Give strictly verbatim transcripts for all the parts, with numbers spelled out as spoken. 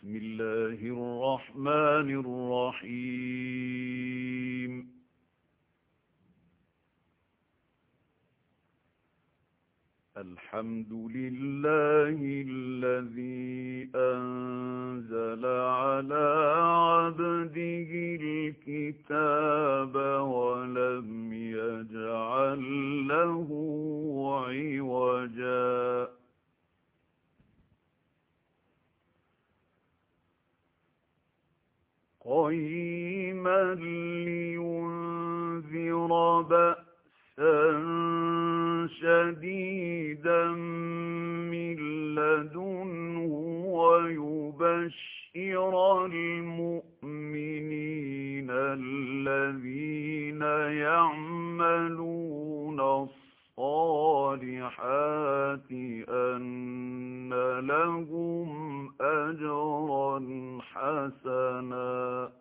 بسم الله الرحمن الرحيم الحمد لله الذي أنزل على عبده الكتاب ولم يجعل له عوجا قيما لينذر بأسا شديدا من لدنه ويبشر المؤمنين الذين يعملون الصالحات أن لهم أجرا حسنا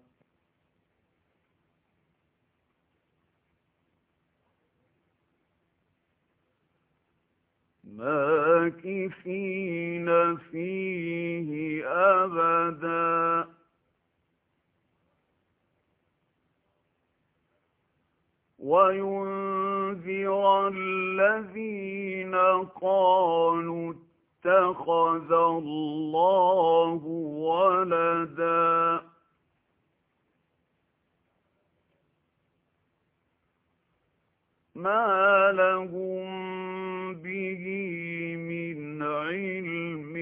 ماكثين فيه أبدا وينذر الذين قالوا اتخذ الله ولدا ما لهم به من علم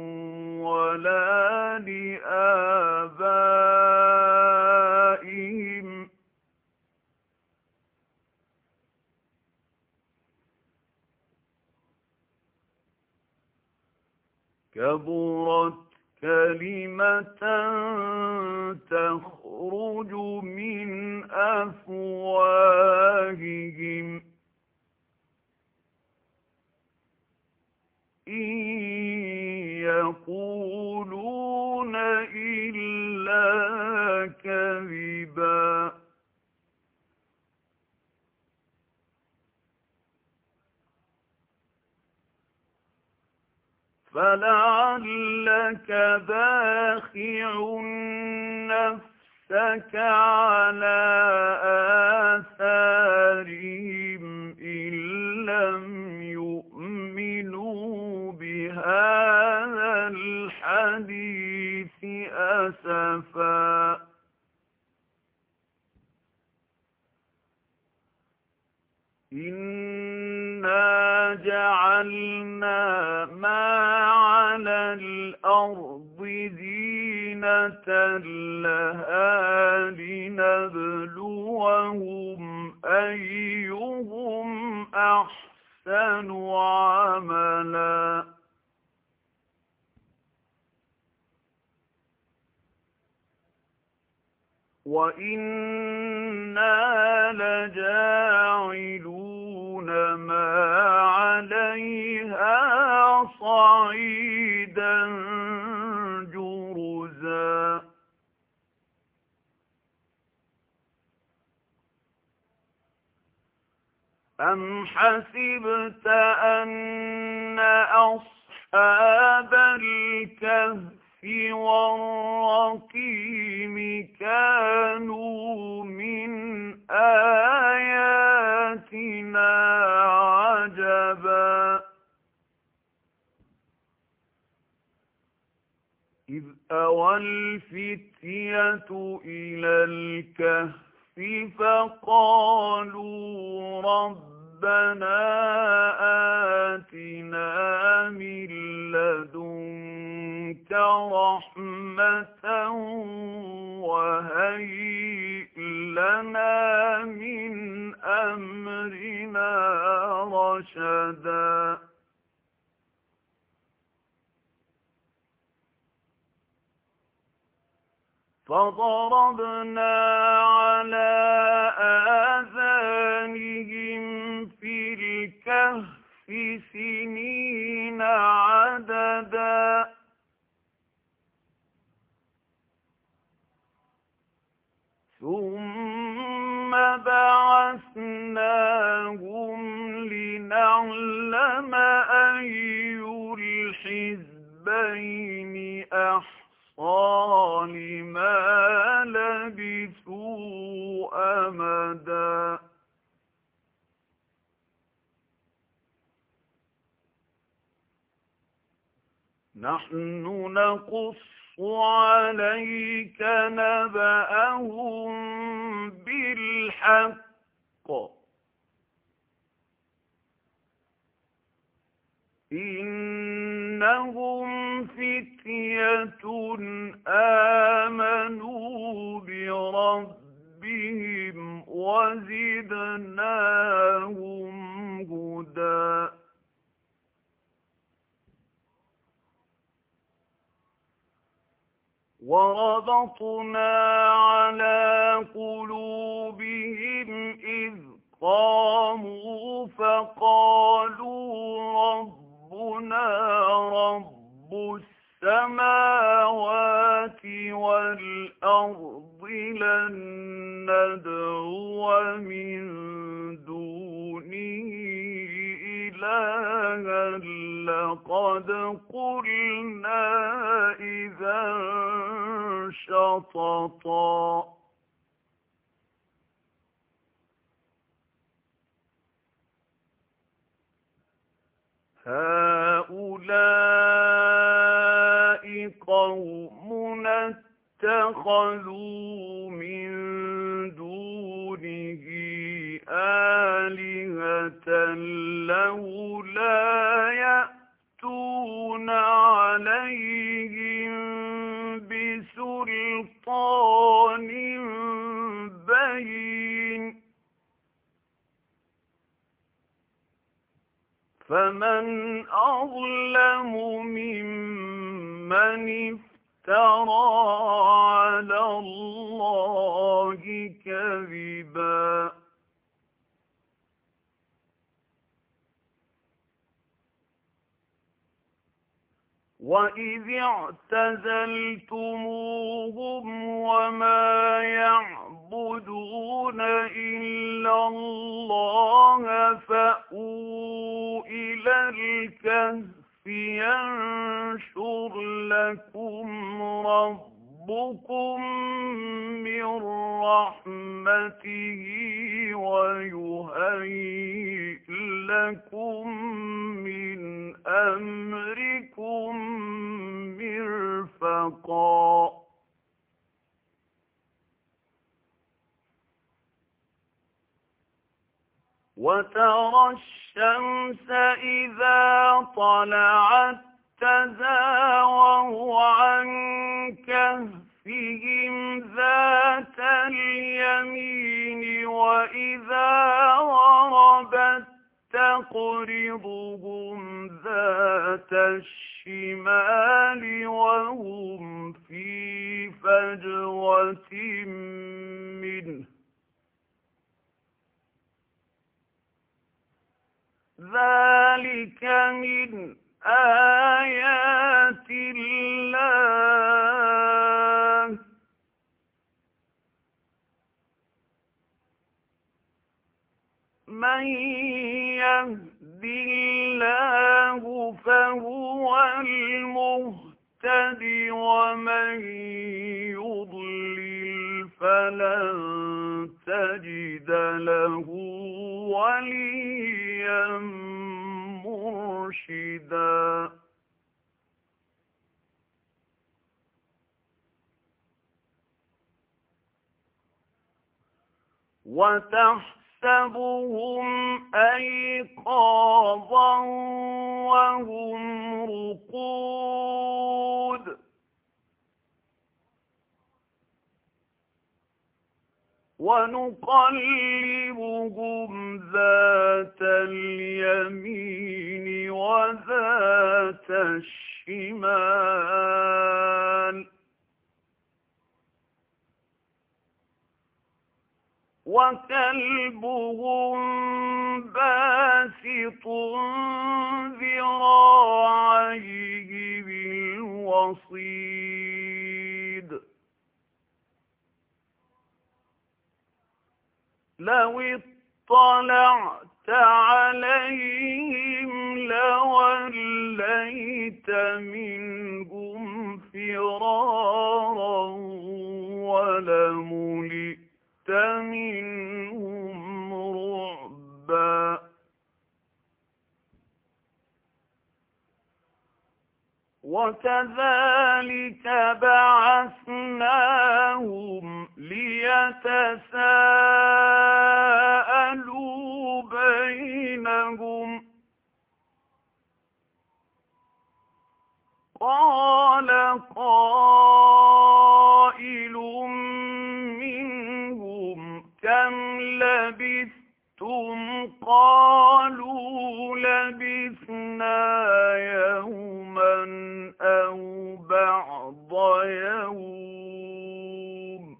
ولا لآبائهم كبرت كلمة تخرج من أفواههم إن يقولون إلا كذبا فلعلك باخع نفسك على آثارهم إن لم يؤمنوا بهذا الحديث أسفا إنا جعلنا ما على الأرض زينة لها لنبلوهم أيهم أحسن عملا وإنا لجاعلون ما عليها صعيدا جرزا أم حسبت أن أصحاب الكهف والرقيم كانوا من آياتنا عجبا إذ أوى الفتية إلى الكهف فقالوا ربنا آتنا من لدنك رحمة وهيئ لنا من أمرنا رشدا فضربنا على آذانهم في الكهف سنين عددا ثم بعثناهم لنعلم أي الحزبين أحصى نحن نقص عليك نبأهم بالحق إنهم فتية آمنوا بربهم وزدناهم هدى وربطنا على قلوبهم إذ قاموا فقالوا ربنا رب السماوات والأرض لن ندعو من دونه إلها لقد قلنا إذا شططا هؤلاء قومنا اتخذوا من دونه آلهة لولا يأتون عليهم بسلطان بين فمن أظلم ممن افترى على الله كذبا وإذ اعتزلتموهم وما يعبدون إلا الله فأووا إلى الكهف ينشر لكم ربكم من رحمته ويهيئ لكم من أمركم مرفقا وترى الشمس إذا طلعت تزاور عن كهفهم ذات اليمين وإذا غربت تقرضهم ذات الشمال وهم في فجوة منه ذلك من آيات الله من يهد الله فهو المهتد ومن يضلل فلن تجد له وليا مرشدا وتحسبهم أيقاظا وهم رقود ونقلبهم ذات اليمين وذات الشمال وكلبهم باسط ذراعيه بالوصيد لو اطلعت عليهم لوليت منهم فرارا ولملئت منهم رعبا وكذلك بعثناهم ليتساءلوا بينهم قال قائل منهم كم لبثتم قالوا لبثنا يوما أو بعض يوم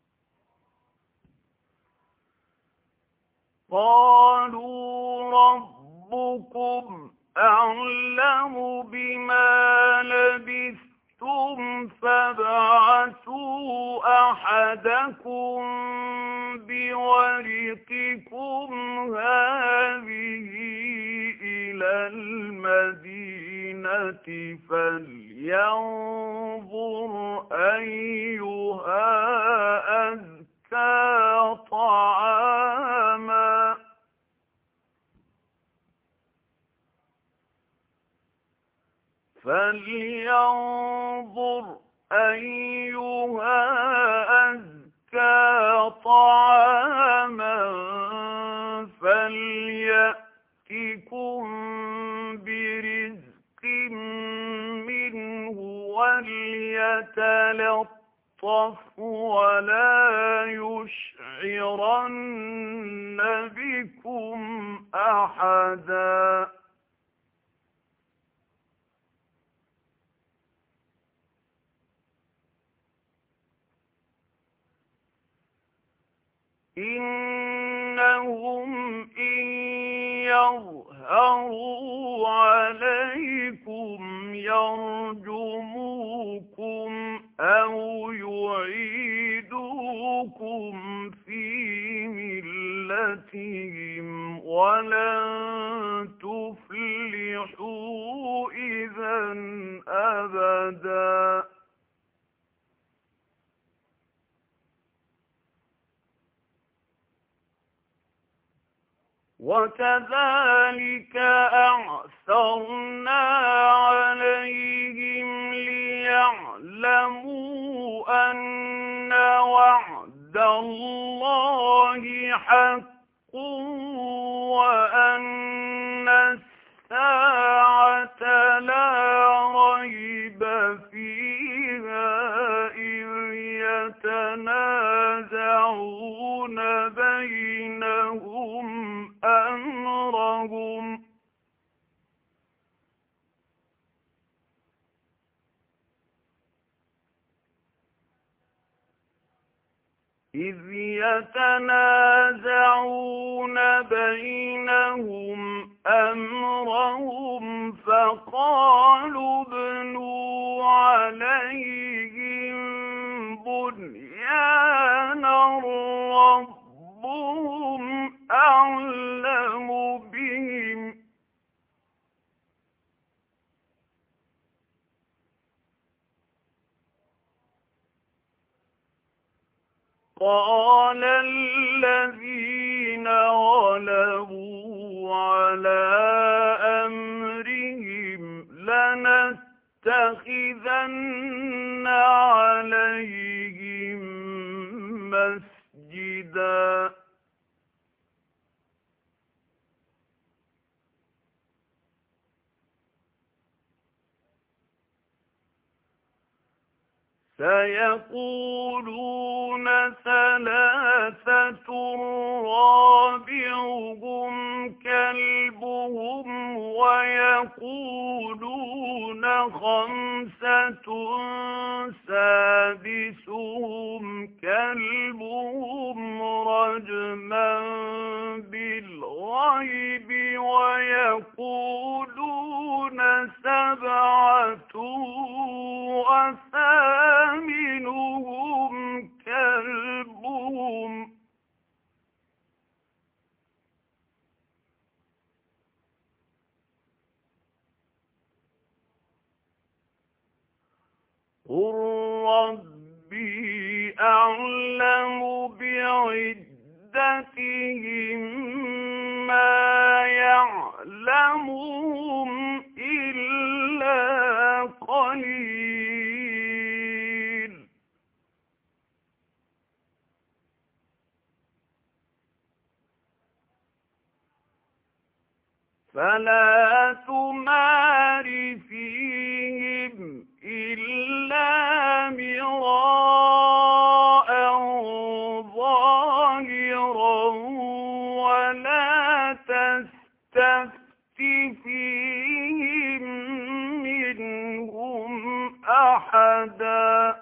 قالوا ربكم أعلم بما لبثتم فابعثوا أحدكم بورقكم هذه إلى المدينة فلينظر أيها أزكى طعاما فلينظر أيها أزكى طعاما فليأتكم برزق منه وليتلطف ولا يشعرن بكم أحدا إنهم إن يظهروا عليكم يرجموكم أو يعيدوكم في ملتهم ولن تفلحوا إذا أبدا وكذلك أعثرنا عليهم ليعلموا أن وعد الله حق وأن الساعة لا ريب فيها إذ يتنازعون بينهم أمرهم إذ يتنازعون بينهم أمرهم فقالوا ابنوا عليهم بنيانا ربهم أعلم بهم قال الذين غلبوا على أمرهم لنتخذن عليهم مسجدا سيقولون ثلاثة رابعهم كلبهم ويقولون خمسة سادسهم كلبهم رجما بالغيب ويقولون سبعة وثامنهم كلبهم قل ربي أعلم بعدتهم ما يعلمهم إلا قليل فلا تمار فيهم إلا مراء ظاهرا ولا تستفت فيهم منهم أحدا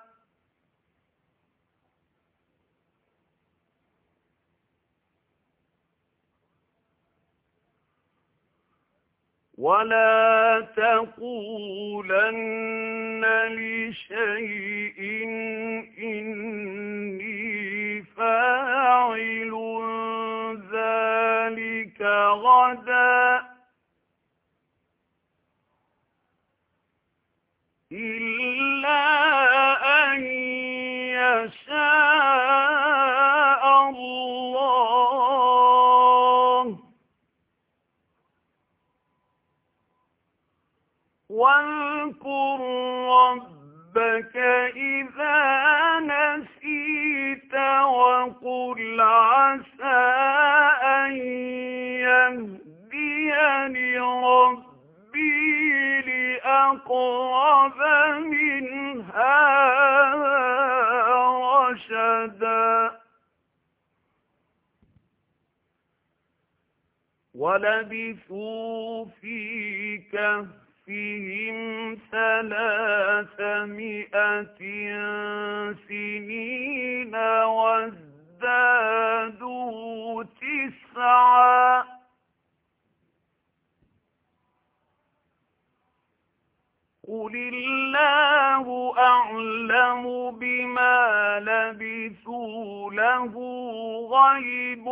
ولا تقولن لشيء إني فاعل ذلك غدا إلا أن يشاء الله واذكر ربك إذا نسيت وقل عسى أن يهديني ربي لأقرب من هذا رشدا ولبثوا في كهف فيهم ثلاثمائة سنين وازدادوا تسعا قل الله أعلم بما لبثوا له غيب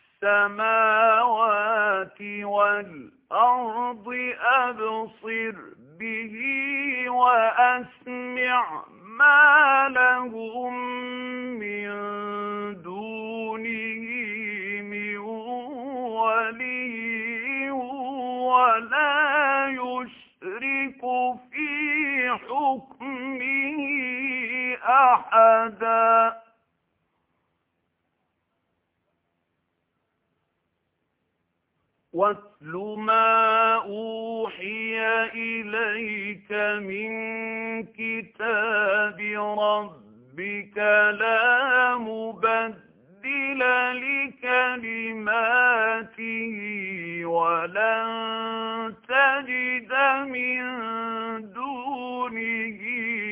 السماوات والأرض أبصر به وأسمع ما لهم من دونه من ولي ولا يشرك في حكمه أحدا واتل ما أوحي إليك من كتاب ربك لا مبدل لكلماته ولن تجد من دونه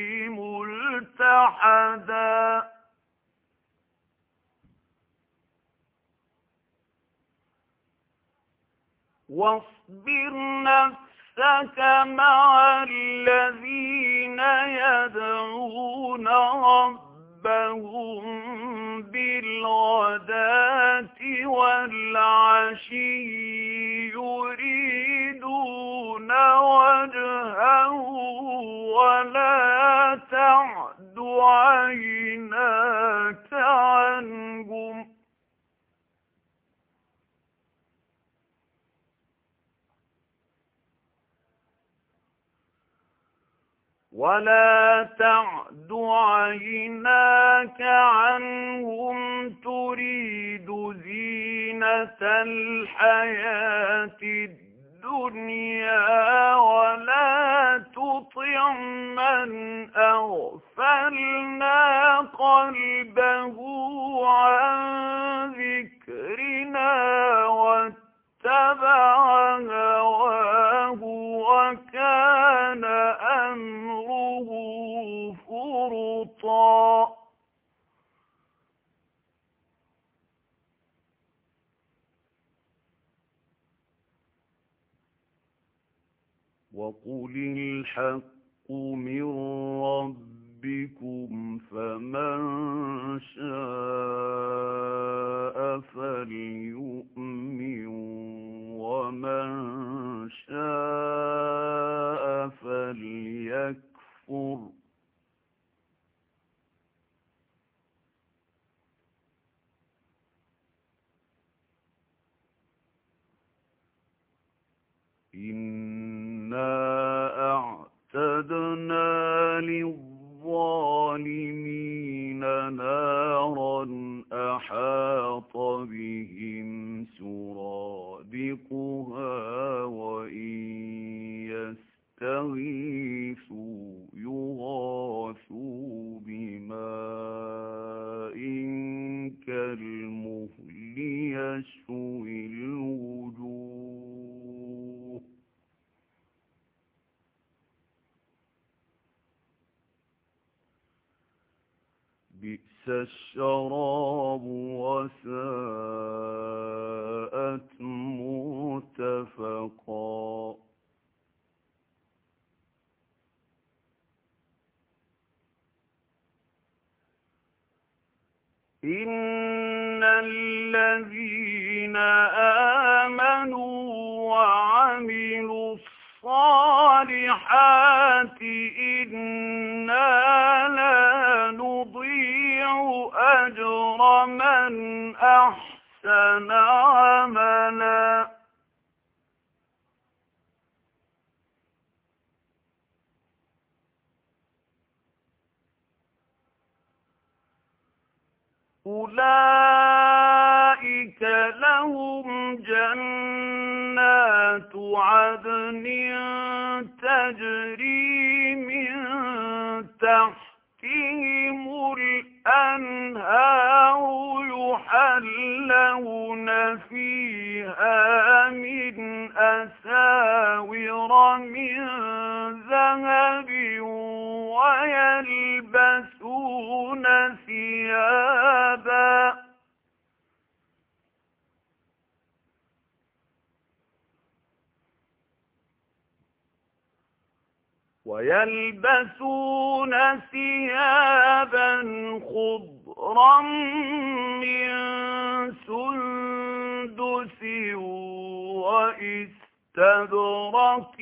ملتحدا واصبر نفسك مع الذين يدعون ربهم بالغداة والعشي يريدون وجهه ولا تعد عيناك عنهم ولا تعد عيناك عنهم تريد زينة الحياة الدنيا ولا تطع من أغفلنا قلبه عن ذكرنا واتبع هواه وكان أمره فرطا وقل الحق من ربكم فمن شاء فليؤمن ومن شاء فليكفر إنا أعتدنا للظالمين نارا أحاط بهم سرادقها بئس الشراب وساءت مرتفقا إن الذين آمنوا وعملوا الصالحات إنا لا نضيع أجر من أحسن عملا أولئك لهم جنات عدن تجري من تحتهم الأنهار يحلون فيها من أساور من ذهب ويلبسون ثيابا ويلبسون ثيابا خضرا من سندس وإستبرق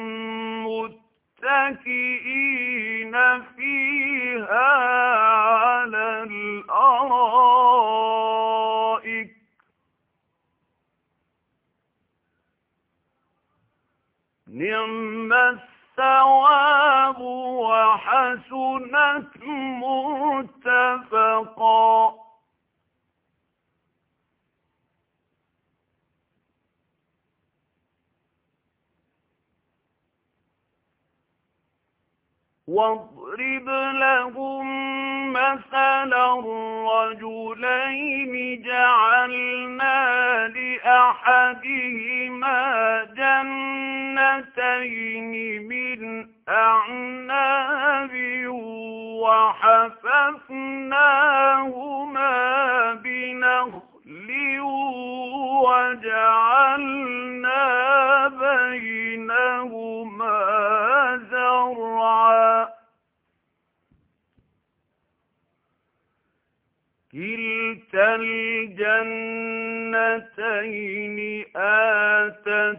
متكئين فيها على الأرائك نعم الثواب وحسنت مرتفقا واضرب لهم مثلا الرجلين جعلنا لأحدهما جنتين من أعناب وحففناهما بنخل وجعلنا بينهما زرعا كلتا الجنتين آتت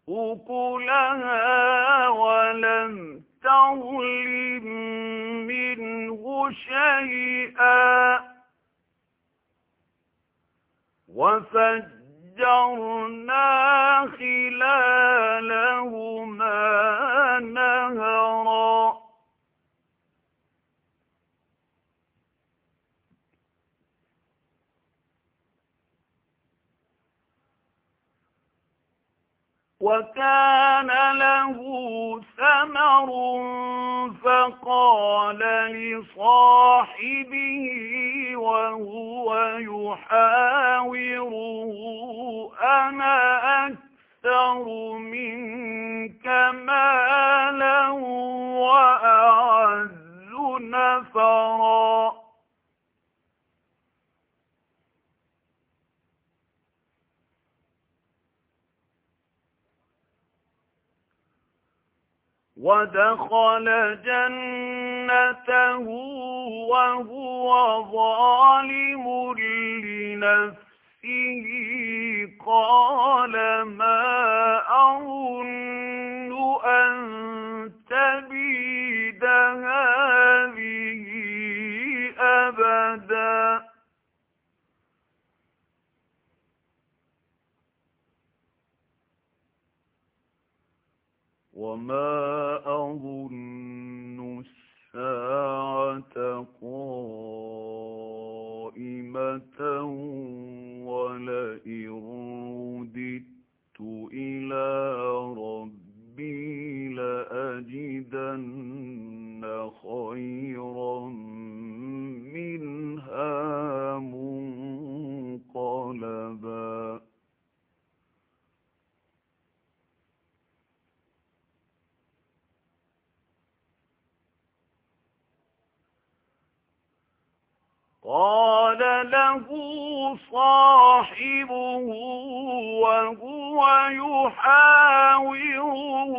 أكلها ولم تظلم منه شيئا وفجرنا خلالهما نهرا وكان له ثمر فقال لصاحبه وهو يحاوره أنا أكثر منك مالا وأعز نفرا ودخل جنته وهو ظالم لنفسه قال ما أظن أن تبيد هذه أبدا وما أظن الساعة قائمة ولئن رددت إلى ربي لأجدن خيرا منها منقلبا قال له صاحبه وهو يحاوره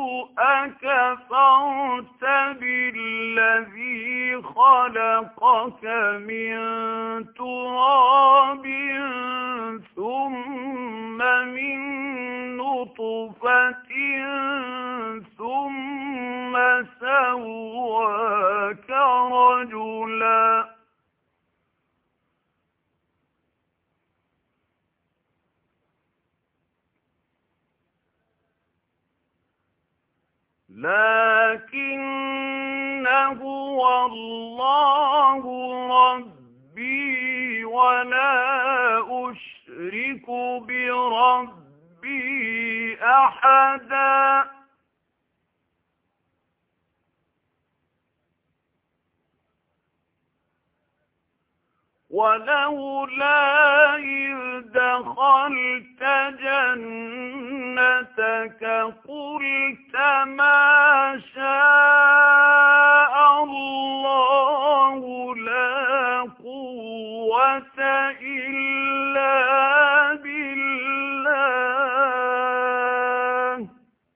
أكفرت بالذي خلقك من تراب ثم من نطفة ثم سواك رجلا. لكن هو الله ربي ولا أشرك بربي أحدا. ولولا إذ دخلت جنتك قلت ما شاء الله لا قوة إلا بالله.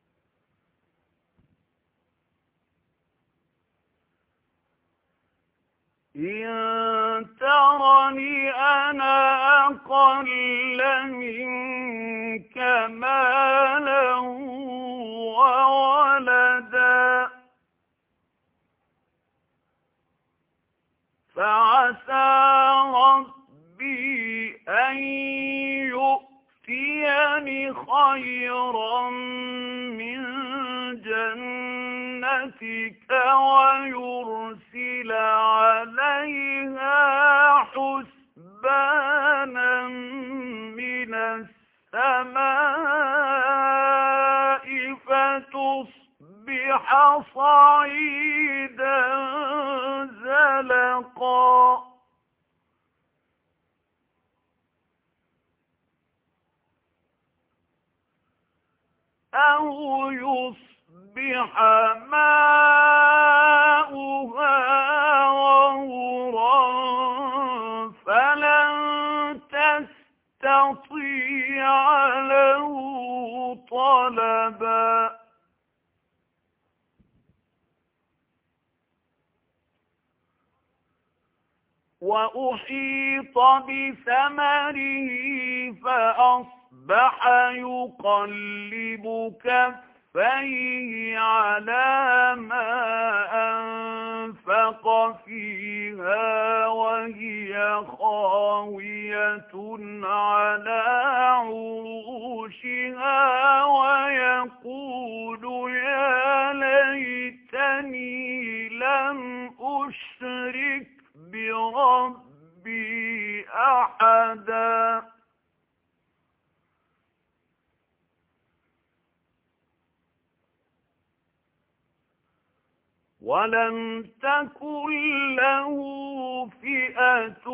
إن ترني أنا أقل منك مالا وولدا فعسى ربي أن يؤتيني خيرا من جنتك ويرسل عليها حسبانا من السماء فتصبح صعيدا زلقا. أو يصبح ماؤها غورا فلن تستطيع له طلبا. وأحيط بثمره فأصبح يقلب كفيه على ما أنفق فيها وهي خاوية على عروشها ويقول يا ليتني لم أشرك بربي أحدا. ولم تكن له فئة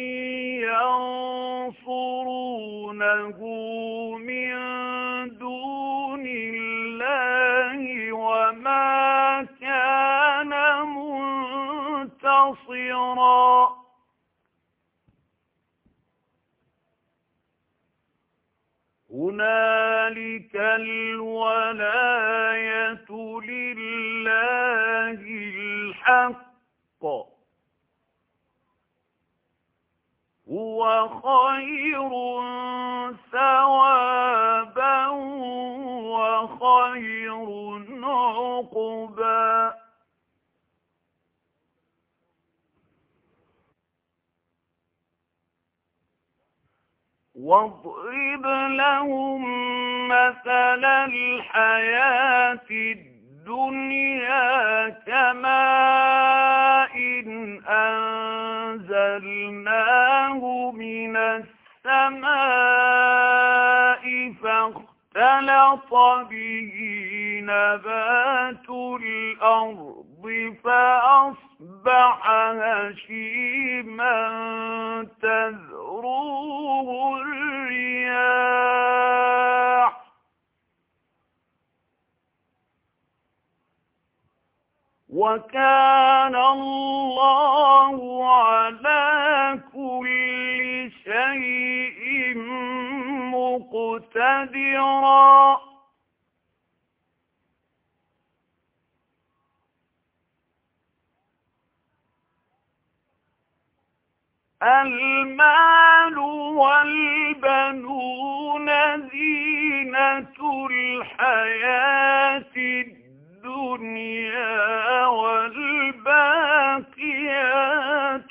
ينصرونه من دون الله وما كان منتصرا. هنالك الولاية لله الحق هو خير ثوابا وخير عقبا. واضرب لهم مثل الحياة الدنيا كماء أنزلناه من السماء فاختلط به نبات الأرض فأصبح هشيما تذروه الرياح وَكَانَ اللَّهُ عَلَى كُلِّ شَيْءٍ مُقْتَدِرًا. الْمَالُ وَالْبَنُونَ زِينَةُ الْحَيَاةِ الدُّنْيَا وَالْبَاقِيَاتُ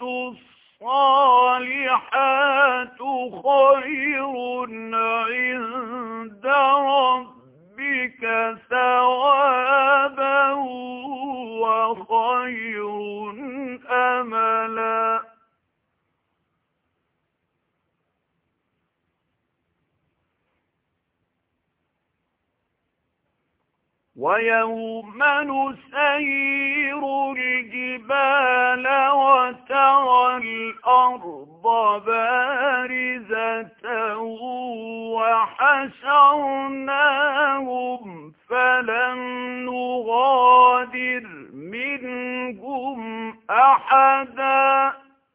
الصَّالِحَاتُ خَيْرٌ عِندَ رَبِّكَ ثَوَابًا وَخَيْرٌ أَمَلًا. وَيَوْمَ نُسَيِّرُ الْجِبَالَ وَتَرَى الْأَرْضَ بَارِزَةً وَحَشَرْنَاهُمْ فَلَمْ نُغَادِرْ مِنْهُمْ أَحَدًا.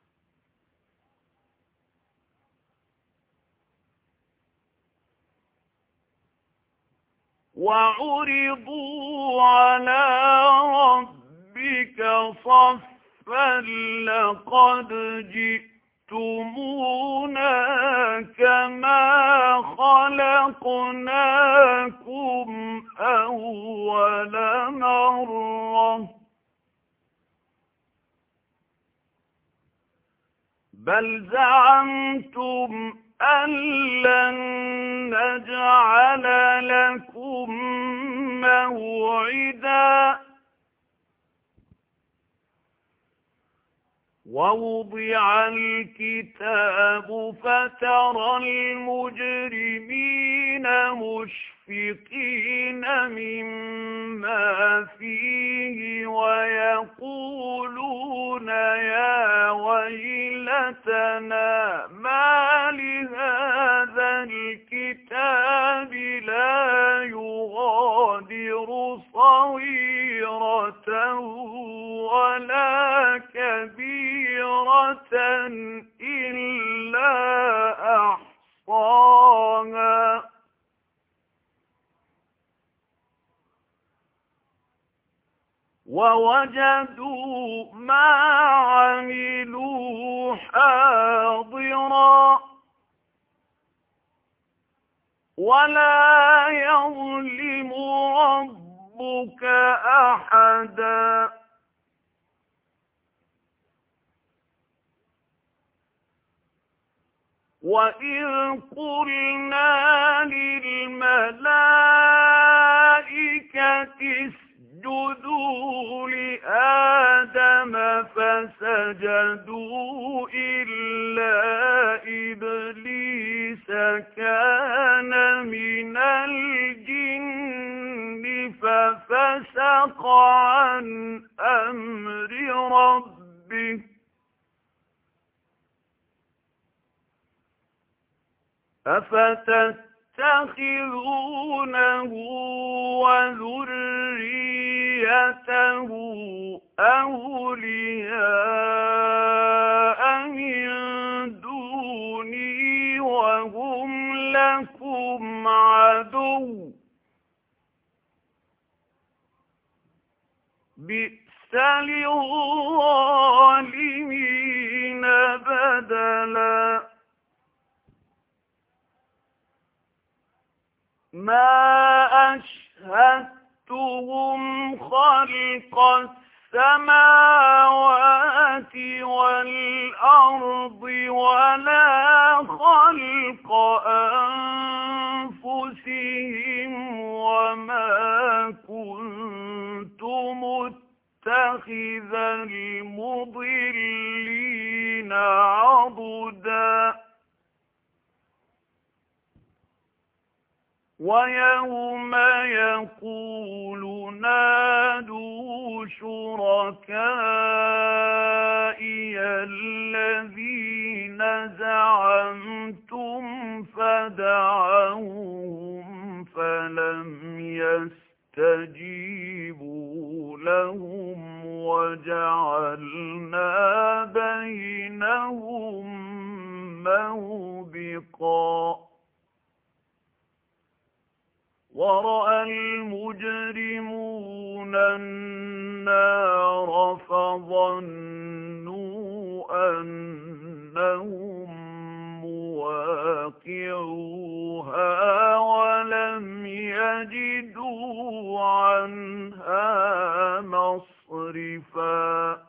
وَعُرِضُوا عَلَى رَبِّكَ صَفًّا لَقَدْ جِئْتُمُونَا كَمَا خَلَقْنَاكُمْ أَوَّلَ مَرَّةٍ بَلْ زَعَمْتُمْ أَن لَّن نَّجْعَلَ لَكُم مَّوْعِدًا. وَوُضِعَ الْكِتَابُ فَتَرَى الْمُجْرِمِينَ مُشْفِقِينَ مِمَّا فِيهِ وَيَقُولُونَ يَا وَيْلَتَنَا مَالِ هَذَا الْكِتَابِ لَا يُغَادِرُ صَغِيرَةً وَلَا كَبِيرَةً إِلَّا أَحْصَاهَا وَوَجَدُوا مَا عَمِلُوا حَاضِرًا وَلَا يَظْلِمُ رَبُّكَ أَحَدًا. وَإِذْ قُلْنَا لِلْمَلَائِكَةِ اسْجُدُوا لِآدَمَ فَسَجَدُوا إِلَّا إِبْلِيسَ كَانَ مِنَ الْجِنِّ فَفَسَقَ عَنْ أَمْرِ رَبِّهِ أَفَتَتَّخِذُونَهُ وَذُرِّيَّتَهُ أَوْلِيَاءَ مِن دُونِي وَهُمْ لَكُمْ عَدُوٌّ ۚ بِئْسَ لِلظَّالِمِينَ بَدَلًا. مَا أَشْهَدتُّهُمْ خَلْقَ السَّمَاوَاتِ وَالْأَرْضِ وَلَا خَلْقَ أَنفُسِهِمْ وَمَا كُنتُ مُتَّخِذَ الْمُضِلِّينَ عَضُدًا. وَيَوْمَ يَقُولُ نَادُوا شُرَكَائِيَ الَّذِينَ زَعَمْتُمْ فَدَعَوْهُمْ فَلَمْ يَسْتَجِيبُوا لَهُمْ وجعلنا بينهم موبقا ورأى المجرمون النار فظنوا أنهم مواقعوها ولم يجدوا عنها مصرفا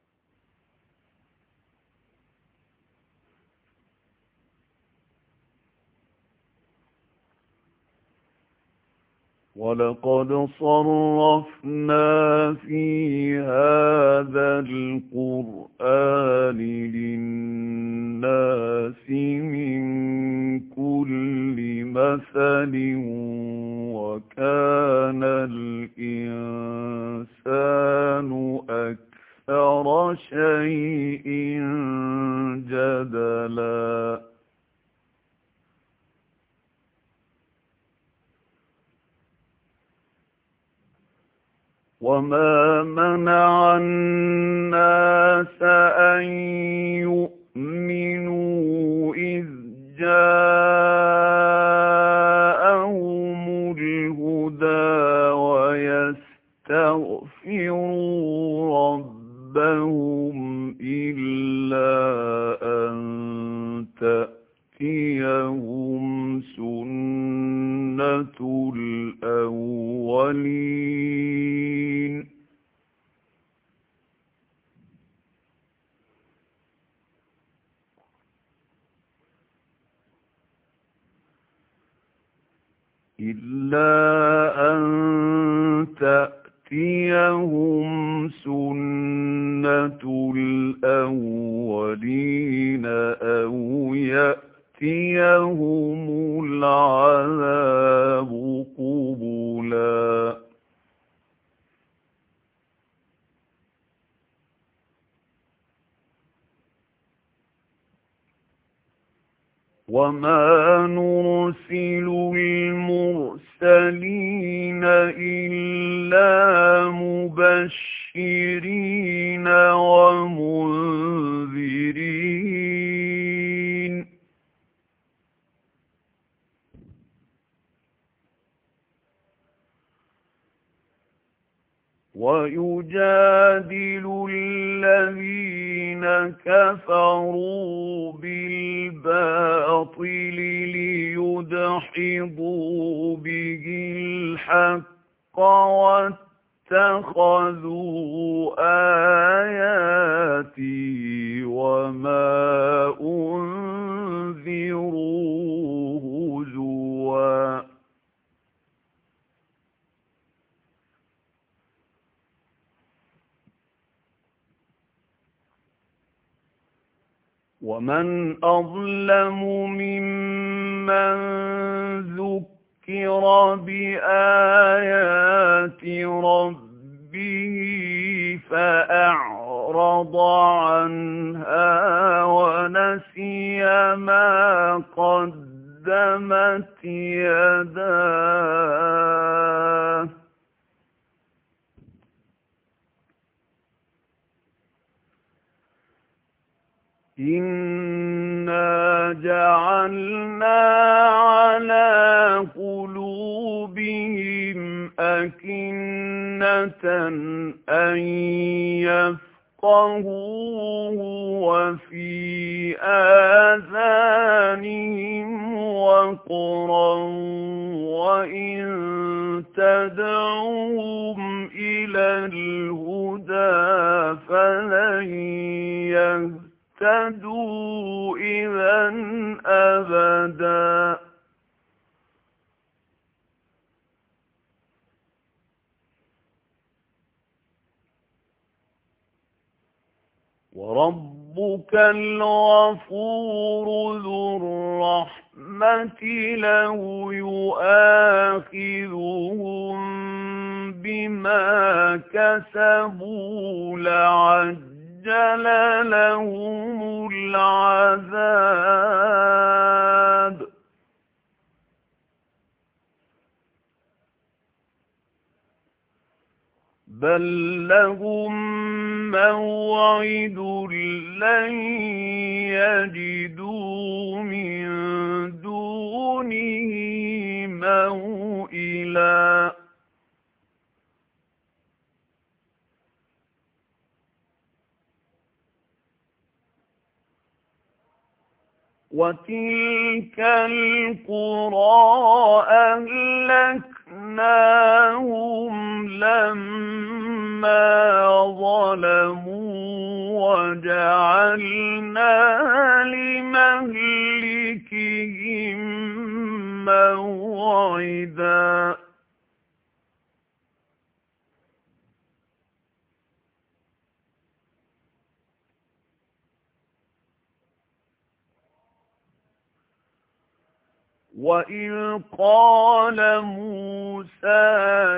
ولقد صرفنا في هذا القرآن للناس من كل مثل وكان الإنسان أكثر شيء جدلا وما منع الناس أن يؤمنوا إذ جاءهم الهدى ويستغفروا ربهم إلا أن تأتيهم سنة الأولين إلا أن تأتيهم سنة الأولين أو يأتيهم العذاب قبلا وما نرسل المرسلين إلا مبشرين ومنذرين ويجادل الذين كفروا بالباطل ليدحضوا به الحق واتخذوا آياتي وما أنذروا هزوا ومن أظلم ممن ذكر بآيات ربه فأعرض عنها ونسي ما قدمت يداه إنا جعلنا على قلوبهم أكنة أن يفقهوه وفي آذانهم وقرا وإن تدعوهم إلى الهدى فلن يهتدوا اهتدوا إذا أبدا وربك الغفور ذو الرحمة لو يؤاخذهم بما كسبوا لعجل جل لهم العذاب بل لهم موعد لن يجدوا من دونه موئلا وتلك القرى أهلكناهم لما ظلموا وجعلنا لمهلكهم موعدا وَإِذْ قَالَ مُوسَى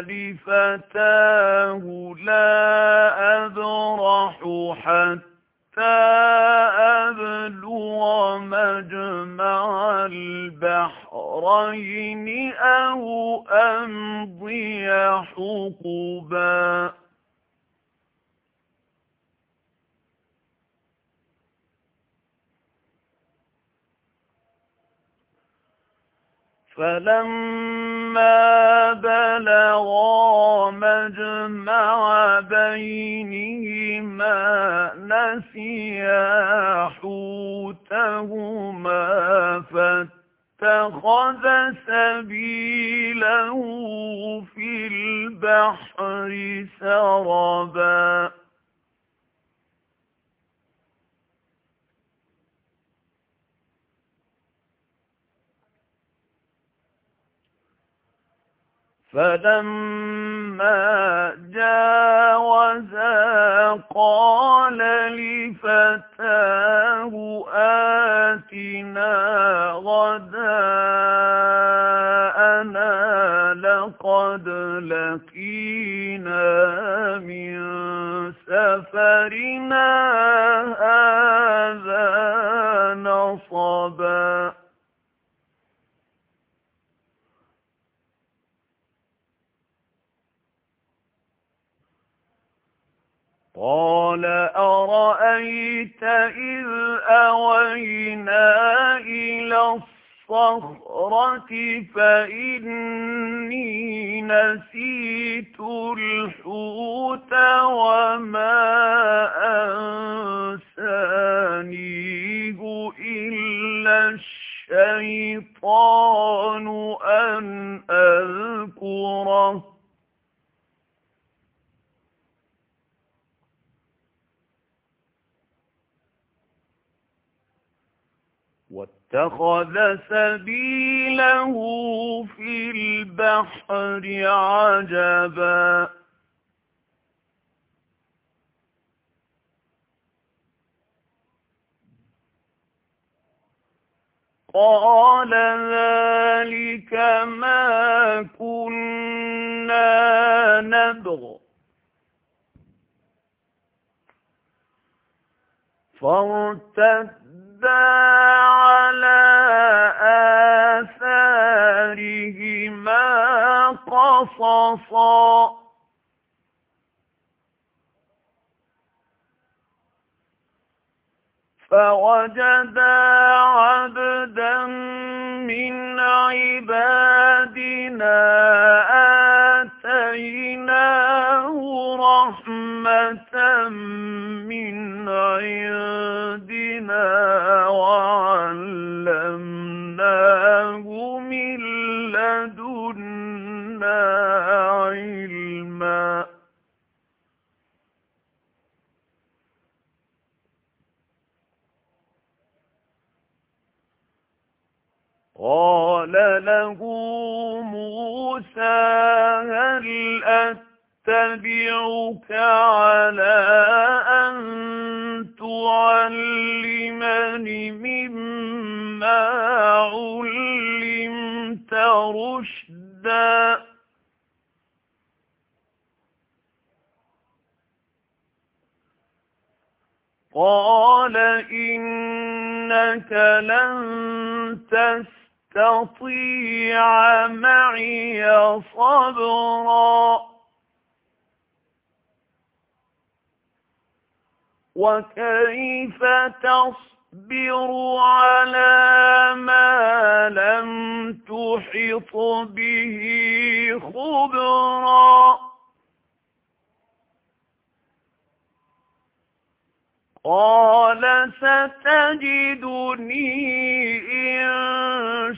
لِفَتَاهُ لَا أَبْرَحُ حَتَّى أَبْلُغَ مَجْمَعَ الْبَحْرَيْنِ أَوْ أَمْضِيَ حُقُبًا فَلَمَّا بَلَغَا مَجْمَعَ بَيْنِهِمَا نَسِيَا حُوتَهُمَا فَاتَّخَذَ سَبِيلَهُ فِي الْبَحْرِ سَرَبًا فَلَمَّا جَاوَزَا قَالَ لِفَتَاهُ آتِنَا غَدَاءَنَا لَقَدْ لَقِينَا مِنْ سَفَرِنَا هَذَا نَصَبًا قَالَ أَرَأَيْتَ إِذْ أَوَيْنَا إِلَى الصَّخْرَةِ فَإِنِّي نَسِيتُ الْحُوتَ وَمَا أَنسَانِيهُ إِلَّا الشَّيْطَانُ أَنْ أَذْكُرَهُ وَاتَّخَذَ سَبِيلَهُ فِي الْبَحْرِ عَجَبًا قَالَ ذَلِكَ مَا كُنَّا نَبْغِ فَارْتَدَّا عَلَى آثَارِهِمَا قَصَصًا فَوَجَدَا عَبْدًا مِنْ عِبَادِنَا آتَيْنَاهُ رَحْمَةً مِنْ عِنْدِنَا وَعَلَّمْنَاهُ مِنْ لَدُنَّا عِلْمًا قَالَ لَهُ مُوسَى هَلْ أَتَّبِعُكَ عَلَى أَن تُعَلِّمَنِ مِمَّا عُلِّمْتَ رُشْدًا قَالَ إِنَّكَ لَن تَسْتَطِيعَ مَعِيَ صَبْرًا وكيف تصبر على ما لم تحط به خبرا قال ستجدني إن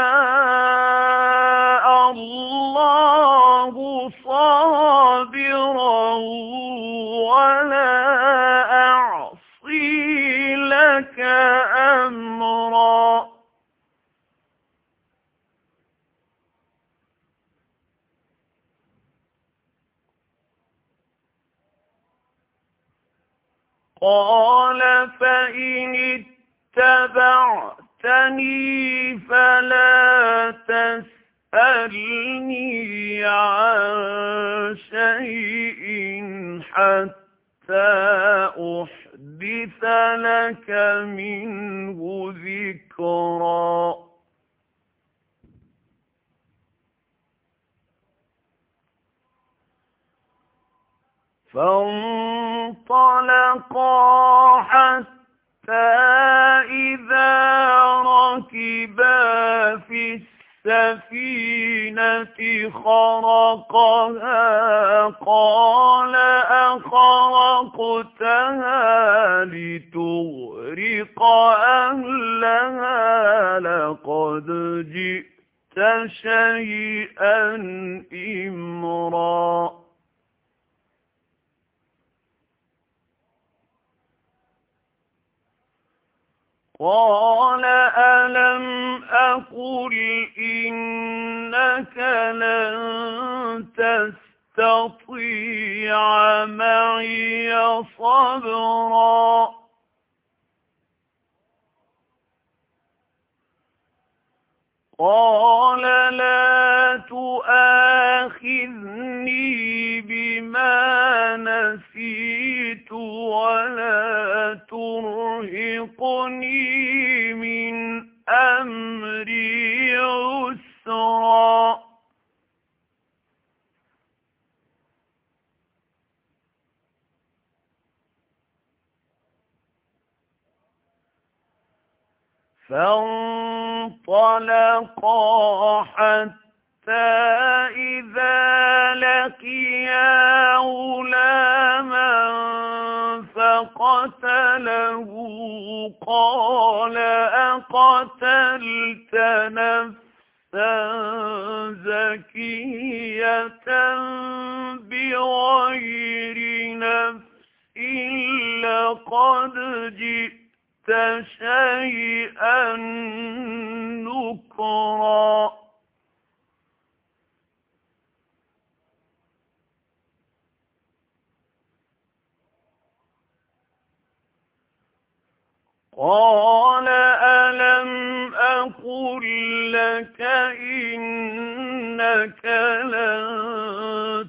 شاء الله صابرا ولا أعصي لك أمرا قال فإن اتبعتني فلا تسألني عن شيء حتى أحدث لك منه ذكرا فانطلقا حتى إذا ركبا في السفينة خرقها قال أخرقتها لتغرق أهلها لقد جئت شيئا إمرا قال ألم أقل إنك لن تستطيع معي صبرا قال لا تؤاخذني بما نسيت ولا ترهقني من أمري عسرا فانطلقا حتى إذا لقيا غلاما فقتله قال أقتلت نفسا زكية بغير نفس لقد جئت شيئا نكرا قال ألم أقل لك إنك لن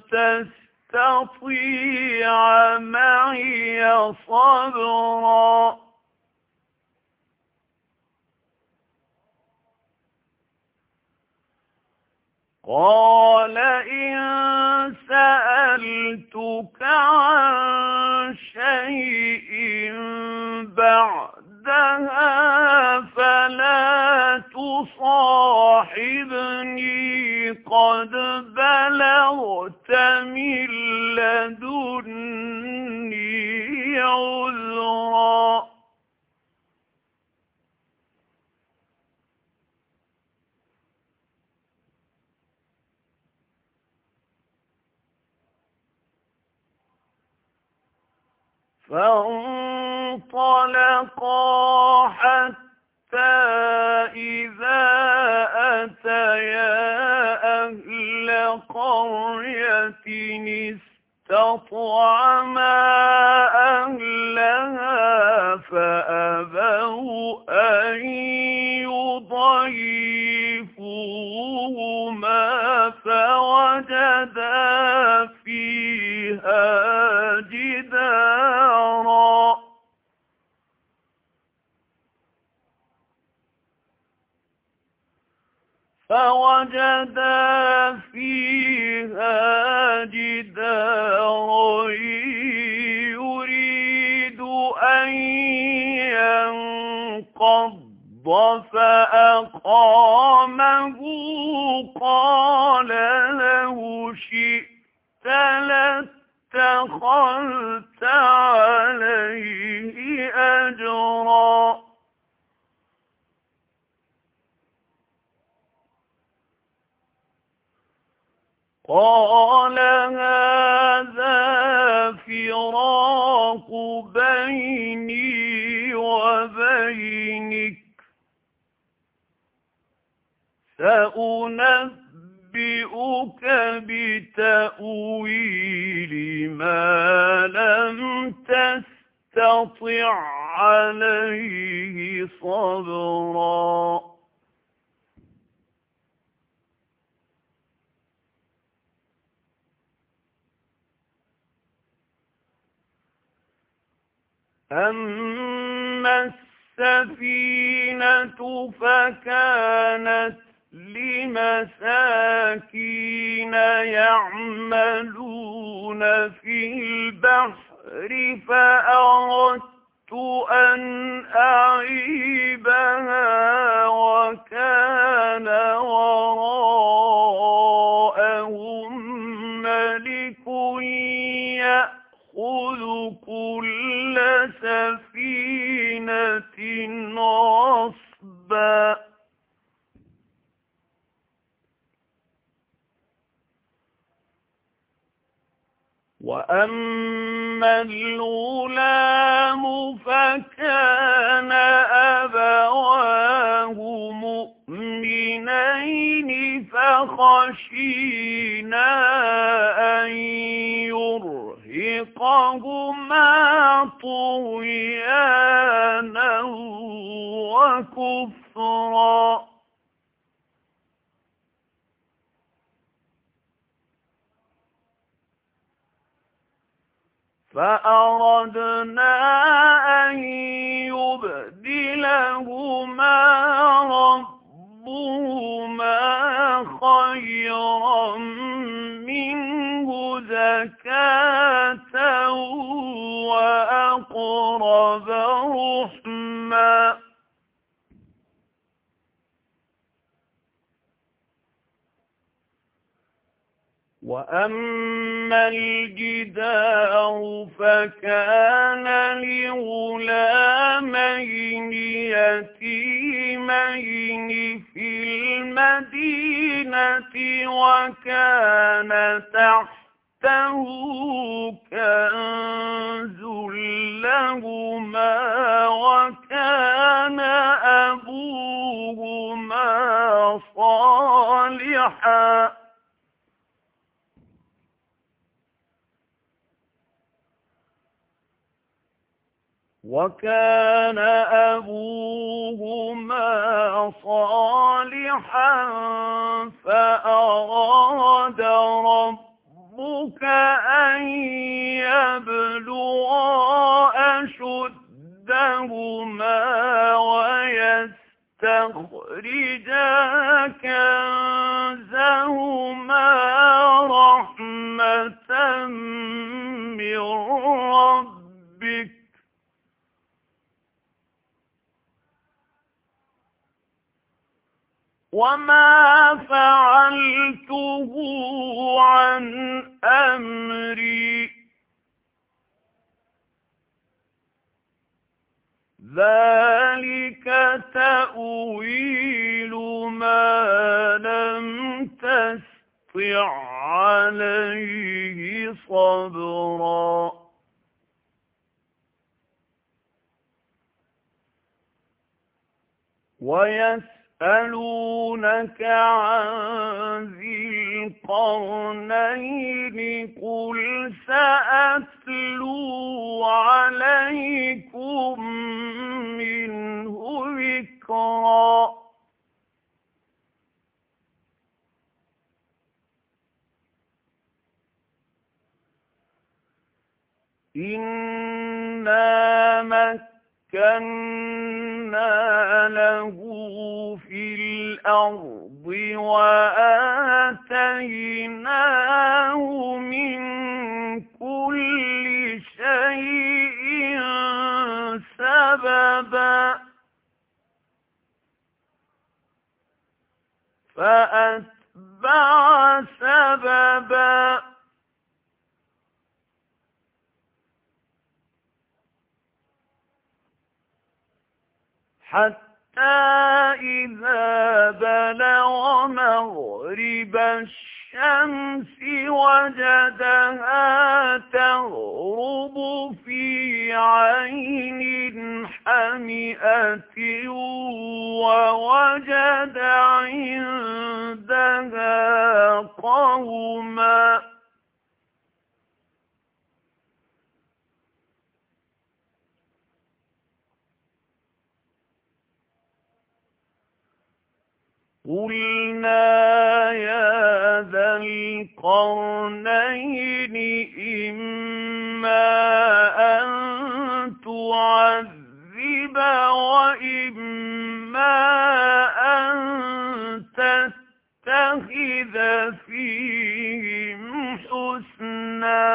تستطيع معي صبرا قال إن سألتك عن شيء بعدها فلا تصاحبني قد بلغت من لدني عذرا فانطلقا حتى إذا أتيا أهل قرية استطعما أهلها فأبوا أن يضيفوهما فوجدا فيها جدارا فوجدا فيها جدارا يريد أن ينقض فأقامه قال لو شئت لاتخذت عليه أجرا قال هذا فراق بيني وبينك سأنبئك بتأويل ما لم تستطع عليه صبرا أما السفينة فكانت لمساكين يعملون في البحر فأردت أن أعيبها وكان وراءهم ملك يأخذ كل سفينة غصبا وأما الغلام فكان أبواه مؤمنين فخشينا أن يرهقهما طغيانا وكفرا فأردنا أن يبدلهما ربهما خيرا منه زكاة وأقرب رحما وأما الجدار فكان لغلامين يتيمين في المدينة وكان تحته كنز لهما وكان أبوهما صالحا وكان أبوهما صالحا فأراد ربك أن يبلغا أشدهما ويستخرجا كنزهما رحمة من ربك وما فعلته عن أمري ذلك تأويل ما لم تستطع عليه صبرا ويسألونك عن ذي القرنين قل سأتلو عليكم منه ذكرا إنا مكنا له في الأرض وآتيناه من كل شيء سببا فأتبع سببا حتى إذا بلغ مغرب الشمس وجدها تغرب في عين حمئة ووجد عندها قوما قُلْنَا يَا ذَا الْقَرْنَيْنِ إِمَّا أَن تُعَذِّبَ وَإِمَّا أَن تَتَّخِذَ فِيهِمْ حُسْنًا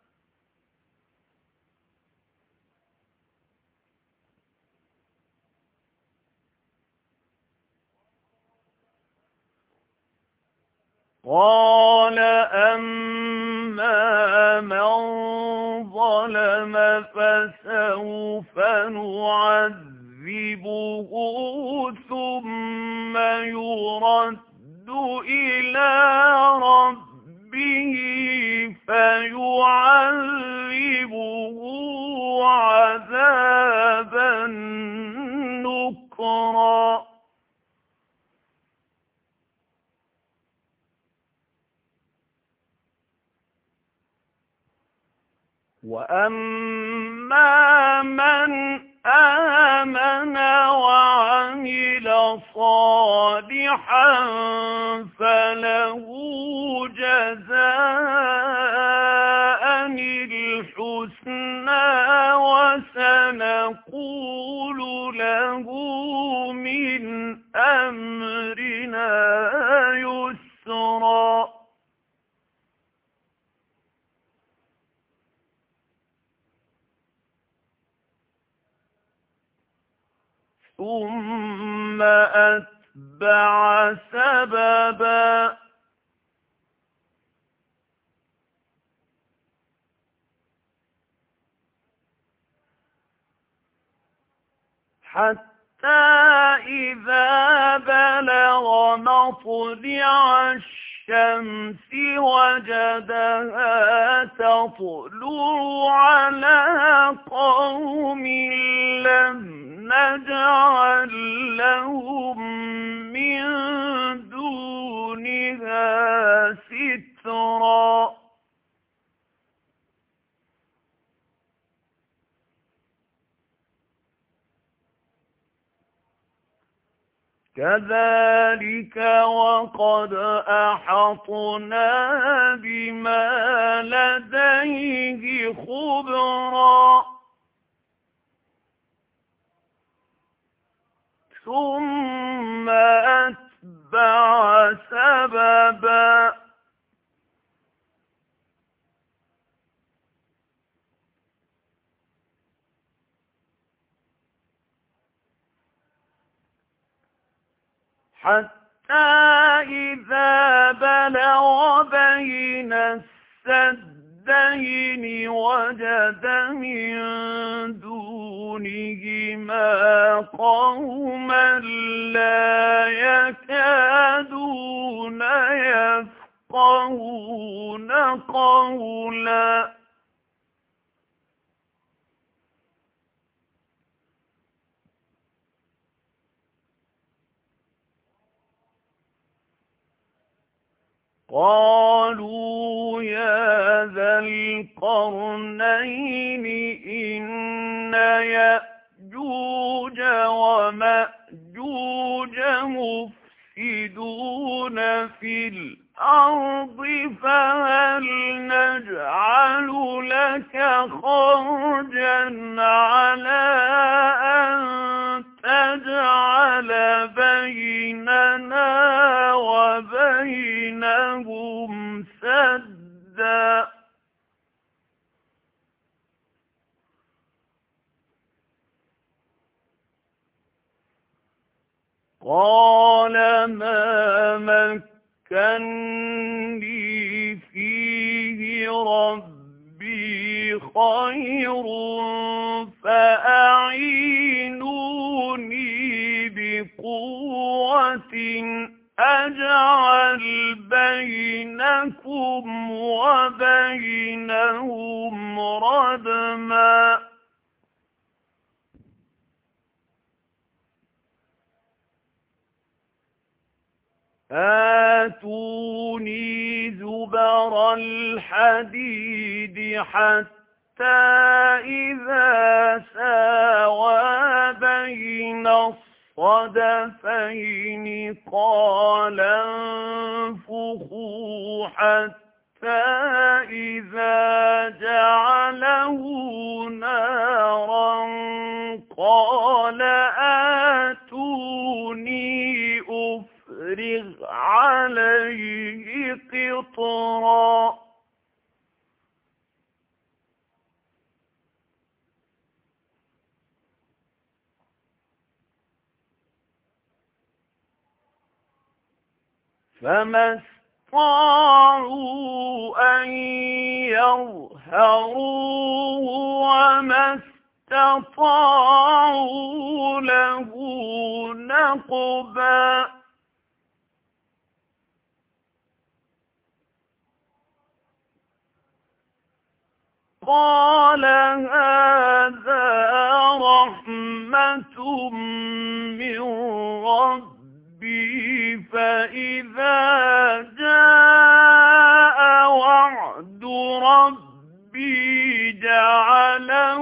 قَالَ أَمَّا مَنْ ظَلَمَ فَسَوْفَ نُعَذِّبُهُ ثُمَّ يُرَدُّ إِلَى رَبِّهِ فَيُعَذِّبُهُ عَذَابًا نُكْرًا وَأَمَّا مَنْ آمَنَ وَعَمِلَ صَالِحًا فَلَهُ جَزَاءً الْحُسْنَى وَسَنَقُولُ لَهُ مِنْ أَمْرِنَا يُسْرًا ثُمَّ أَتْبَعَ سَبَبًا حَتَّى إِذَا بَلَغَ مَطْلِعَ الشَّمْسِ وَجَدَهَا تَطْلُعُ عَلَى قَوْمٍ لَّمْ نَجْعَل لَّهُم مِّن دُونِهَا سِتْرًا كَذَلِكَ وَقَدْ أَحَطْنَا بِمَا لَدَيْهِ خُبْرًا ثُمَّ أَتْبَعَ سَبَبًا حَتَّى إِذَا بَلَغَ بَيْنَ السَّدَّيْنِ وَجَدَ مِن دُونِهِمَا قَوْمًا لَّا يَكَادُونَ يَفْقَهُونَ قَوْلًا قَالُوا يَا ذَا الْقَرْنَيْنِ إِنَّ يَأْجُوجَ وَمَأْجُوجَ مُفْسِدُونَ فِي الْأَرْضِ فَهَلْ نَجْعَلُ لَكَ خَرْجًا عَلَىٰ أَن تَجْعَلَ بَيْنَنَا وَبَيْنَهُمْ سَدًّا قَالَ مَا مَكَّنِّي فِيهِ رَبِّي خَيْرٌ فَأَعِينُونِي بِقُوَّةٍ أَجْعَلْ بَيْنَكُمْ وَبَيْنَهُمْ رَدْمًا آتوني زبر الحديد حتى إذا ساوى بين الصدفين قال انفخوا حتى إذا جعله نارا قال آتوني أفرغ عليه قطرا فما استطاعوا أن يظهروه وما استطاعوا له نقبا قال هذا رحمة من ربي فإذا جاء وعد ربي جعله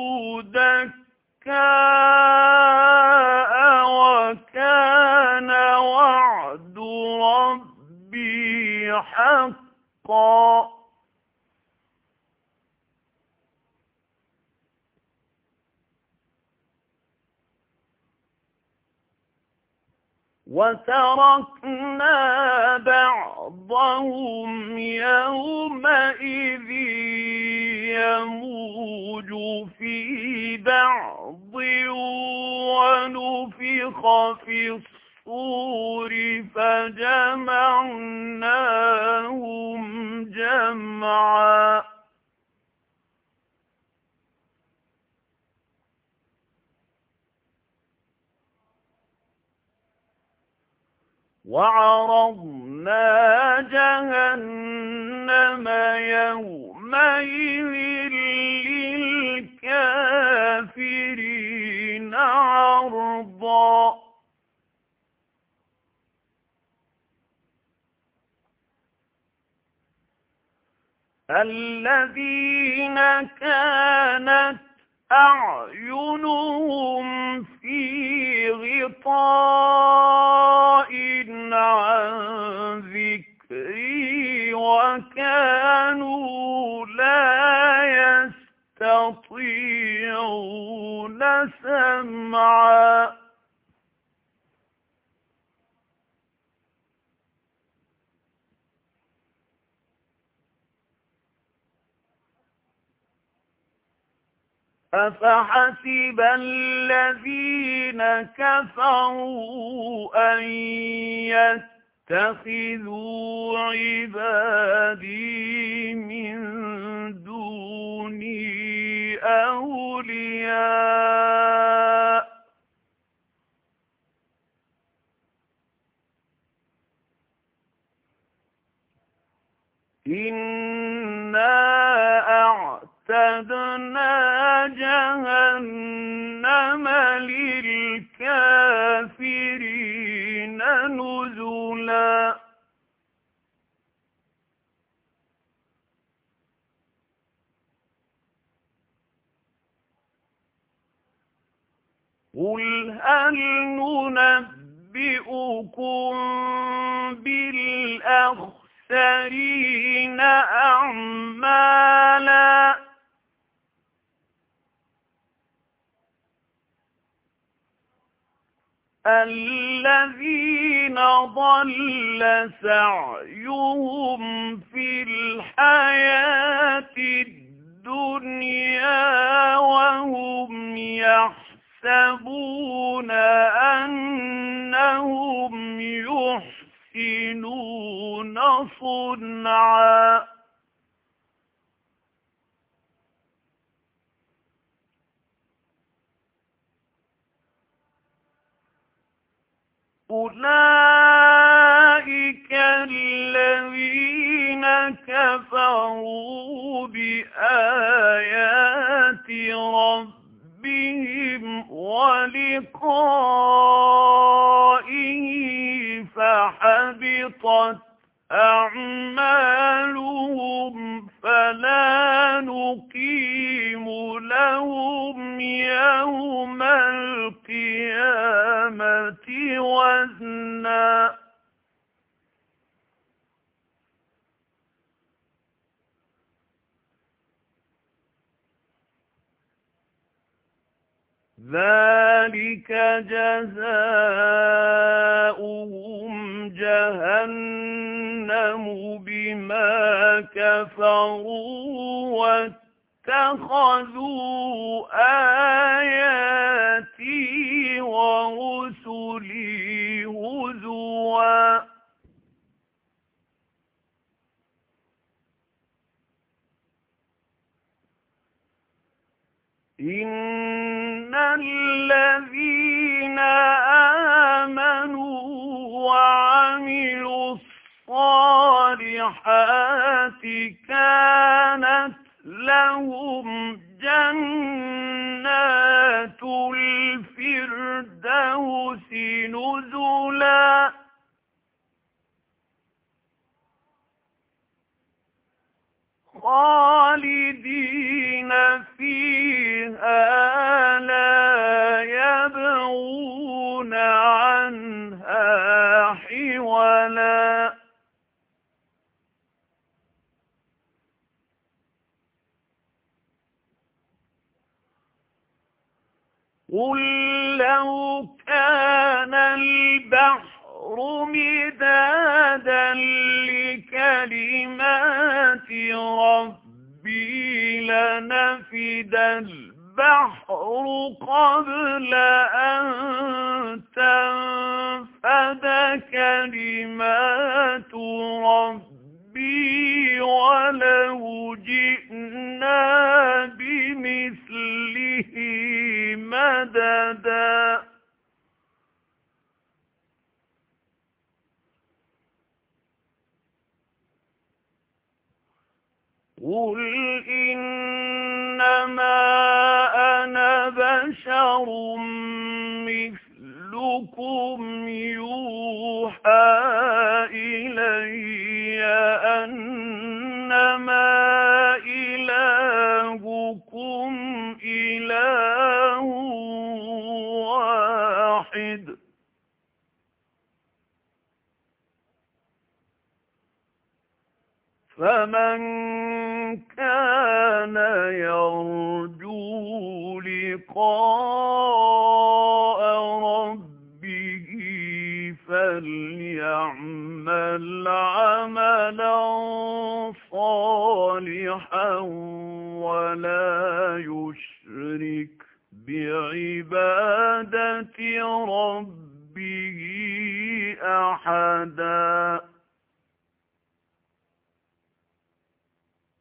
دكاء وكان وعد ربي حقا وتركنا بعضهم يومئذ يموج في بعض ونفخ في الصور فجمعناهم جمعا وعرضنا جهنم يومئذ للكافرين عرضا الذين كانت أعينهم في غطاء عن ذكري وكانوا لا يستطيعون سمعا أفحسب الذين كفروا أن يتخذوا عبادي من دوني أولياء إنا أعتدنا جهنم للكافرين نزلا قل هل ننبئكم بالأخسرين أعمالا الذين ضل سعيهم في الحياة الدنيا وهم يحسبون أنهم يحسنون صنعا أولئك الذين كفروا بآيات ربهم ولقائه فحبطت أعمالهم فلا نقيم لهم يوم القيامة وزنا ذلك جزاؤهم جهنم بما كفروا واتخذوا آياتي ورسلي هزوا إن الذين آمنوا وعملوا الصالحات كانت لهم جنات الفردوس نزلا خالدين فيها لا يبغون عنها حولا قل لو كان البحر مدادا لكلمات ربي لنفد البحر قبل أن تنفد كلمات ربي ولو جئنا بمثله مددا قل إنما أنا بشر مثلكم يوحى إلي أنما إلهكم إله واحد فمن كان يرجو لقاء ربه فليعمل عملا صالحا ولا يشرك بعبادة